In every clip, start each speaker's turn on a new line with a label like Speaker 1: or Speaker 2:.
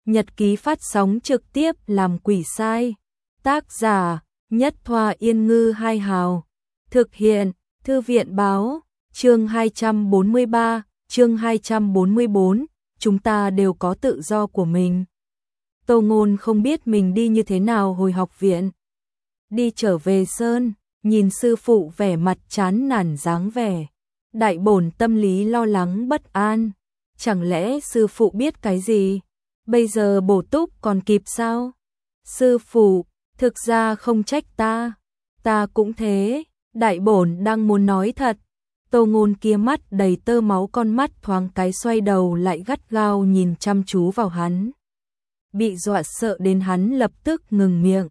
Speaker 1: nhật ký phát sóng trực tiếp làm quỷ sai. Tác giả Nhất Thoa Yên Ngư Hai Hào. Thực hiện Thư viện Báo. Chương 243, chương 244, chúng ta đều có tự do của mình. Tô Ngôn không biết mình đi như thế nào hồi học viện. Đi trở về Sơn, nhìn sư phụ vẻ mặt chán nản dáng vẻ. Đại bổn tâm lý lo lắng bất an. Chẳng lẽ sư phụ biết cái gì? Bây giờ bổ túc còn kịp sao? Sư phụ, thực ra không trách ta cũng thế. Đại bổn đang muốn nói thật. Tô Ngôn kia mắt đầy tơ máu, con mắt thoáng cái xoay đầu lại gắt gao nhìn chăm chú vào hắn. Bị dọa sợ đến hắn lập tức ngừng miệng.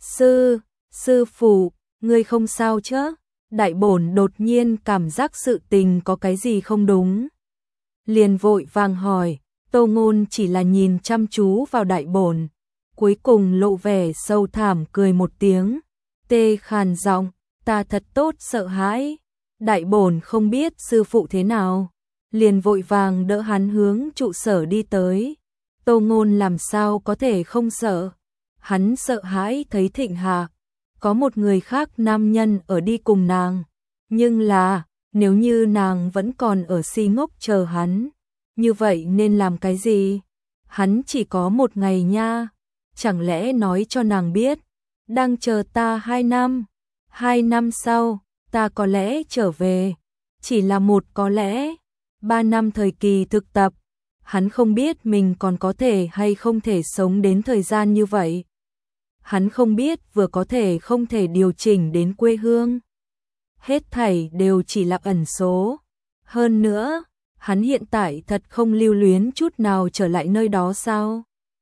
Speaker 1: Sư phụ, ngươi không sao chứ? Đại bổn đột nhiên cảm giác sự tình có cái gì không đúng. Liền vội vàng hỏi. Tô Ngôn chỉ là nhìn chăm chú vào đại bổn, cuối cùng lộ vẻ sâu thẳm cười một tiếng, tê khàn giọng, ta thật tốt sợ hãi. Đại bổn không biết sư phụ thế nào, liền vội vàng đỡ hắn hướng trụ sở đi tới. Tô Ngôn làm sao có thể không sợ, hắn sợ hãi thấy Thịnh Hà có một người khác nam nhân ở đi cùng nàng, nhưng là nếu như nàng vẫn còn ở si ngốc chờ hắn, như vậy nên làm cái gì? Hắn chỉ có một ngày nha, chẳng lẽ nói cho nàng biết, đang chờ ta 2 năm, 2 năm sau, ta có lẽ trở về, chỉ là một có lẽ, 3 năm thời kỳ thực tập, hắn không biết mình còn có thể hay không thể sống đến thời gian như vậy. Hắn không biết vừa có thể không thể điều chỉnh đến quê hương. Hết thảy đều chỉ là ẩn số. Hơn nữa, hắn hiện tại thật không lưu luyến chút nào trở lại nơi đó sao?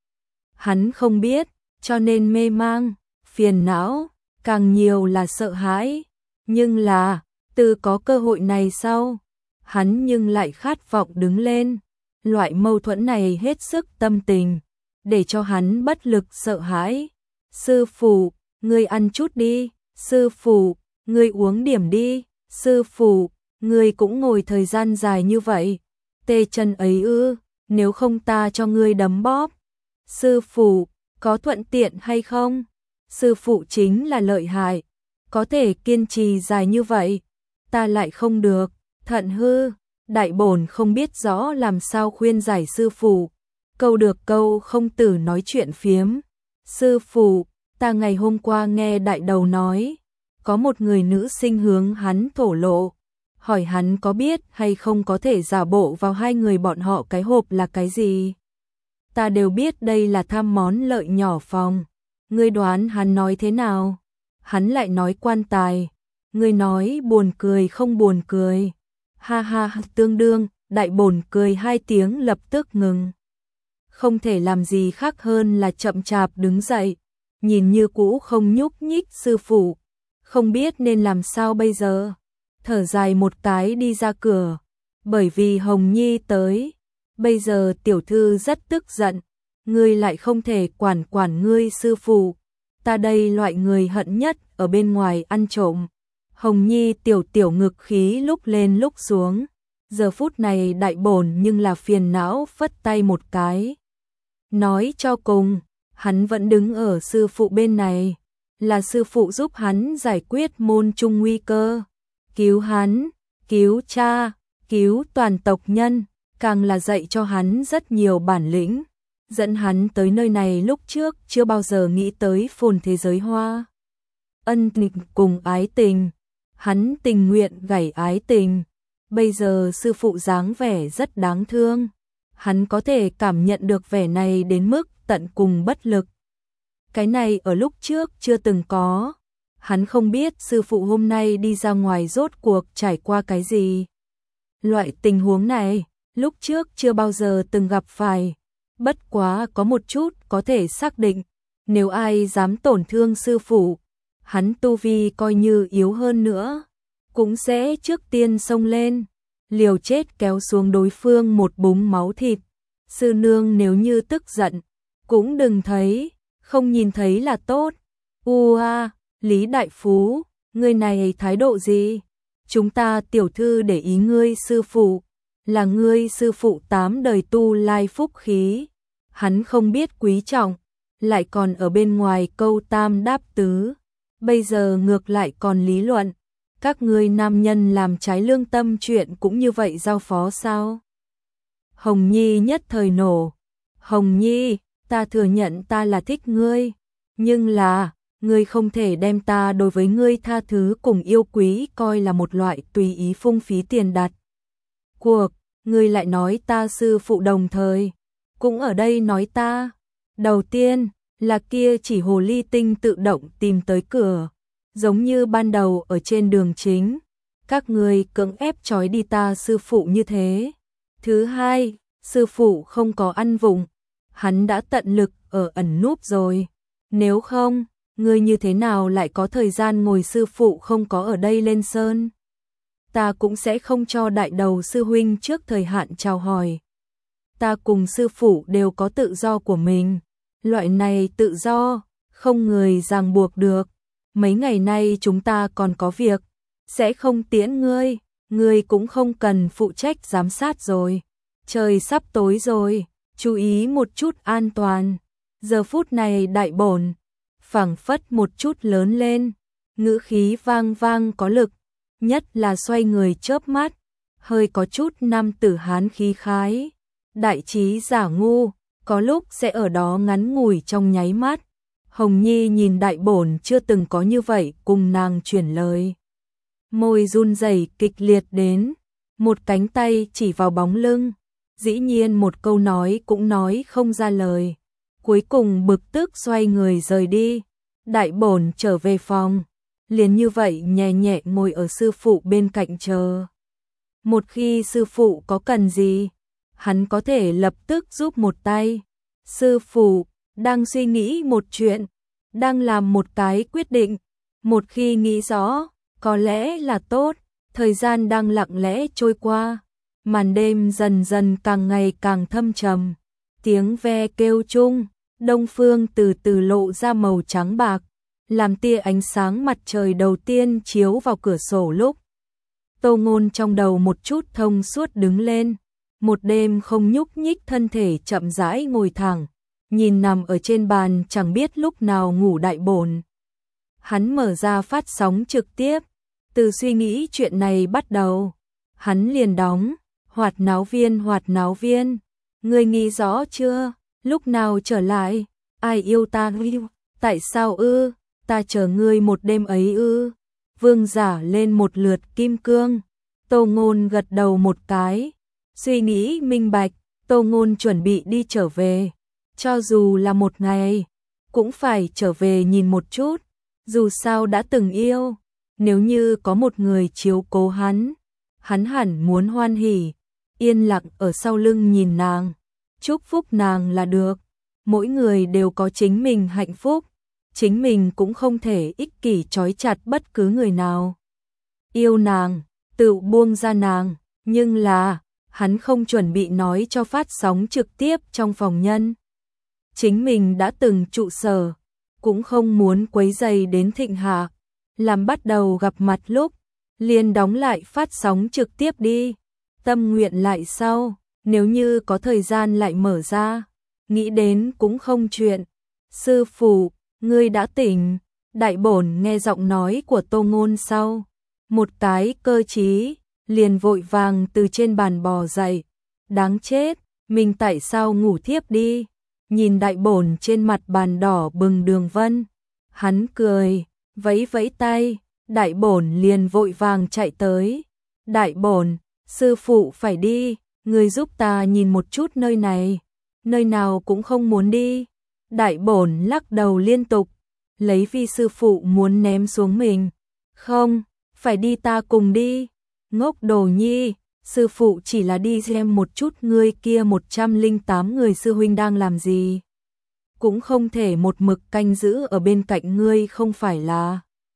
Speaker 1: Hắn không biết, cho nên mê mang, phiền não, càng nhiều là sợ hãi. Nhưng là, từ có cơ hội này sau, hắn nhưng lại khát vọng đứng lên. Loại mâu thuẫn này hết sức tâm tình, để cho hắn bất lực sợ hãi. Sư phụ, ngươi ăn chút đi. Sư phụ, ngươi uống điểm đi. Sư phụ, ngươi cũng ngồi thời gian dài như vậy, tê chân ấy ư, nếu không ta cho ngươi đấm bóp. Sư phụ, có thuận tiện hay không? Sư phụ chính là lợi hại, có thể kiên trì dài như vậy, ta lại không được, thận hư. Đại bổn không biết rõ làm sao khuyên giải sư phụ, câu được câu không từ nói chuyện phiếm. Sư phụ, ta ngày hôm qua nghe đại đầu nói, có một người nữ sinh hướng hắn thổ lộ, hỏi hắn có biết hay không có thể giả bộ vào hai người bọn họ cái hộp là cái gì. Ta đều biết đây là tham món lợi nhỏ phòng. Ngươi đoán hắn nói thế nào? Hắn lại nói quan tài. Ngươi nói buồn cười không buồn cười? Ha ha, tương đương. Đại bổn cười 2 tiếng lập tức ngừng. Không thể làm gì khác hơn là chậm chạp đứng dậy, nhìn như cũ không nhúc nhích sư phụ, không biết nên làm sao bây giờ. Thở dài một cái đi ra cửa, bởi vì Hồng Nhi tới. Bây giờ tiểu thư rất tức giận, ngươi lại không thể quản ngươi sư phụ, ta đây loại người hận nhất ở bên ngoài ăn trộm. Hồng Nhi tiểu ngực khí lúc lên lúc xuống, giờ phút này đại bổn nhưng là phiền não phất tay một cái. Nói cho cùng, hắn vẫn đứng ở sư phụ bên này, là sư phụ giúp hắn giải quyết môn trung nguy cơ, cứu hắn, cứu cha, cứu toàn tộc nhân, càng là dạy cho hắn rất nhiều bản lĩnh, dẫn hắn tới nơi này lúc trước chưa bao giờ nghĩ tới phồn thế giới hoa. Ân tình cùng ái tình, hắn tình nguyện gảy ái tình, bây giờ sư phụ dáng vẻ rất đáng thương, hắn có thể cảm nhận được vẻ này đến mức tận cùng bất lực. Cái này ở lúc trước chưa từng có, hắn không biết sư phụ hôm nay đi ra ngoài rốt cuộc trải qua cái gì. Loại tình huống này, lúc trước chưa bao giờ từng gặp phải, bất quá có một chút có thể xác định, nếu ai dám tổn thương sư phụ, hắn tu vi coi như yếu hơn nữa, cũng sẽ trước tiên xông lên, liều chết kéo xuống đối phương một búng máu thịt. Sư nương nếu như tức giận, cũng đừng thấy, không nhìn thấy là tốt. Lý Đại Phú, ngươi này thái độ gì? Chúng ta tiểu thư để ý ngươi sư phụ, là ngươi sư phụ 8 đời tu lai phúc khí, hắn không biết quý trọng, lại còn ở bên ngoài câu tam đáp tứ, bây giờ ngược lại còn lý luận, các ngươi nam nhân làm trái lương tâm chuyện cũng như vậy giao phó sao? Hồng Nhi nhất thời nổ, Hồng Nhi, ta thừa nhận ta là thích ngươi, nhưng là, ngươi không thể đem ta đối với ngươi tha thứ cùng yêu quý coi là một loại tùy ý phung phí tiền đặt. Cuộc, ngươi lại nói ta sư phụ đồng thời, cũng ở đây nói ta. Đầu tiên, là kia chỉ hồ ly tinh tự động tìm tới cửa, giống như ban đầu ở trên đường chính, các ngươi cưỡng ép trói đi ta sư phụ như thế. Thứ hai, sư phụ không có ăn vụng, hắn đã tận lực ở ẩn núp rồi, nếu không, ngươi như thế nào lại có thời gian ngồi sư phụ không có ở đây lên sơn? Ta cũng sẽ không cho đại đầu sư huynh trước thời hạn chào hỏi. Ta cùng sư phụ đều có tự do của mình, loại này tự do, không người ràng buộc được. Mấy ngày nay chúng ta còn có việc, sẽ không tiễn ngươi cũng không cần phụ trách giám sát rồi. Trời sắp tối rồi, chú ý một chút an toàn. Giờ phút này đại bổn, phảng phất một chút lớn lên, ngữ khí vang vang có lực, nhất là xoay người chớp mắt, hơi có chút nam tử hán khí khái. Đại trí giả ngu, có lúc sẽ ở đó ngắn ngủi trong nháy mắt. Hồng Nhi nhìn đại bổn chưa từng có như vậy cùng nàng chuyển lời. Môi run rẩy kịch liệt đến, một cánh tay chỉ vào bóng lưng, dĩ nhiên một câu nói cũng nói không ra lời. Cuối cùng bực tức xoay người rời đi, đại bổn trở về phòng, liền như vậy nhẹ nhẹ ngồi ở sư phụ bên cạnh chờ. Một khi sư phụ có cần gì, hắn có thể lập tức giúp một tay. Sư phụ đang suy nghĩ một chuyện, đang làm một cái quyết định, một khi nghĩ rõ, có lẽ là tốt. Thời gian đang lặng lẽ trôi qua, màn đêm dần dần càng ngày càng thâm trầm, tiếng ve kêu chung, đông phương từ từ lộ ra màu trắng bạc, làm tia ánh sáng mặt trời đầu tiên chiếu vào cửa sổ lúc. Tô Ngôn trong đầu một chút thông suốt đứng lên, một đêm không nhúc nhích thân thể chậm rãi ngồi thẳng, nhìn nằm ở trên bàn chẳng biết lúc nào ngủ đại bổn. Hắn mở ra phát sóng trực tiếp, từ suy nghĩ chuyện này bắt đầu, hắn liền đóng, hoạt náo viên, ngươi nghĩ rõ chưa, lúc nào trở lại, ai yêu ta yêu, tại sao ư, ta chờ ngươi một đêm ấy ư, vương giả lên một lượt kim cương. Tô Ngôn gật đầu một cái, suy nghĩ minh bạch, Tô Ngôn chuẩn bị đi trở về, cho dù là một ngày, cũng phải trở về nhìn một chút, dù sao đã từng yêu, nếu như có một người chiếu cố hắn hẳn muốn hoan hỉ, yên lặng ở sau lưng nhìn nàng, chúc phúc nàng là được. Mỗi người đều có chính mình hạnh phúc, chính mình cũng không thể ích kỷ trói chặt bất cứ người nào. Yêu nàng, tự buông ra nàng, nhưng là, hắn không chuẩn bị nói cho phát sóng trực tiếp trong phòng nhân. Chính mình đã từng trụ sở, cũng không muốn quấy rầy đến Thịnh Hạ, làm bắt đầu gặp mặt lúc, liền đóng lại phát sóng trực tiếp đi, tâm nguyện lại sau, nếu như có thời gian lại mở ra, nghĩ đến cũng không chuyện. Sư phụ, ngươi đã tỉnh, đại bổn nghe giọng nói của Tô Ngôn sau, một cái cơ trí, liền vội vàng từ trên bàn bò dậy, đáng chết, mình tại sao ngủ thiếp đi, nhìn đại bổn trên mặt bàn đỏ bừng đường vân, hắn cười, vẫy vẫy tay, đại bổn liền vội vàng chạy tới, đại bổn, sư phụ phải đi, ngươi giúp ta nhìn một chút nơi này, nơi nào cũng không muốn đi. Đại bổn lắc đầu liên tục, lấy vi sư phụ muốn ném xuống mình. Không, phải đi ta cùng đi. Ngốc đồ nhi, sư phụ chỉ là đi xem một chút ngươi kia 108 người sư huynh đang làm gì. Cũng không thể một mực canh giữ ở bên cạnh ngươi không phải là.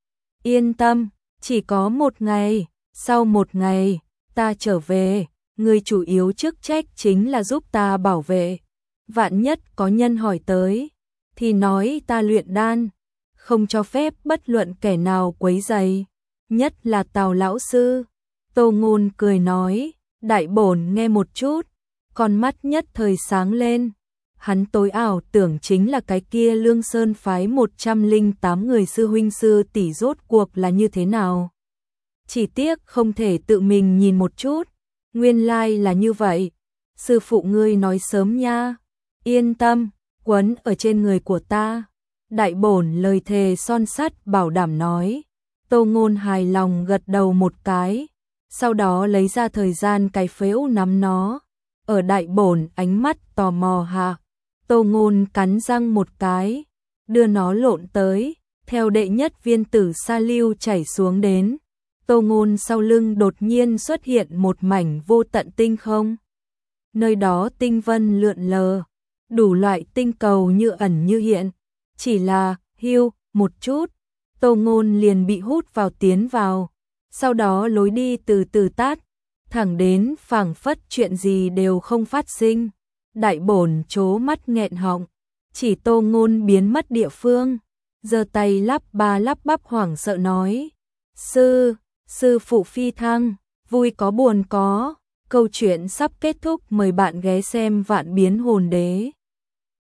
Speaker 1: Yên tâm, chỉ có một ngày, sau một ngày, ta trở về, ngươi chủ yếu chức trách chính là giúp ta bảo vệ. Vạn nhất có nhân hỏi tới, thì nói ta luyện đan, không cho phép bất luận kẻ nào quấy rầy, nhất là Tào lão sư. Tô Ngôn cười nói, đại bổn nghe một chút, con mắt nhất thời sáng lên, hắn tối ảo tưởng chính là cái kia Lương Sơn phái 108 người sư huynh sư tỷ rốt cuộc là như thế nào. Chỉ tiếc không thể tự mình nhìn một chút, nguyên lai là như vậy, sư phụ ngươi nói sớm nha, yên tâm, quấn ở trên người của ta. Đại bổn lời thề son sắt bảo đảm nói. Tô Ngôn hài lòng gật đầu một cái, sau đó lấy ra thời gian cái phễu nắm nó. Ở đại bổn ánh mắt tò mò hạ, Tô Ngôn cắn răng một cái, đưa nó lộn tới, theo đệ nhất viên tử sa lưu chảy xuống đến. Tô Ngôn sau lưng đột nhiên xuất hiện một mảnh vô tận tinh không. Nơi đó tinh vân lượn lờ, đủ loại tinh cầu như ẩn như hiện, chỉ là hưu một chút, Tô Ngôn liền bị hút vào tiến vào, sau đó lối đi từ từ tắt, thẳng đến phảng phất chuyện gì đều không phát sinh. Đại bổn trố mắt nghẹn họng, chỉ Tô Ngôn biến mất địa phương, giơ tay lắp ba lắp bắp hoảng sợ nói: Sư phụ phi thăng, vui có buồn có. Câu chuyện sắp kết thúc, mời bạn ghé xem Vạn Biến Hồn Đế.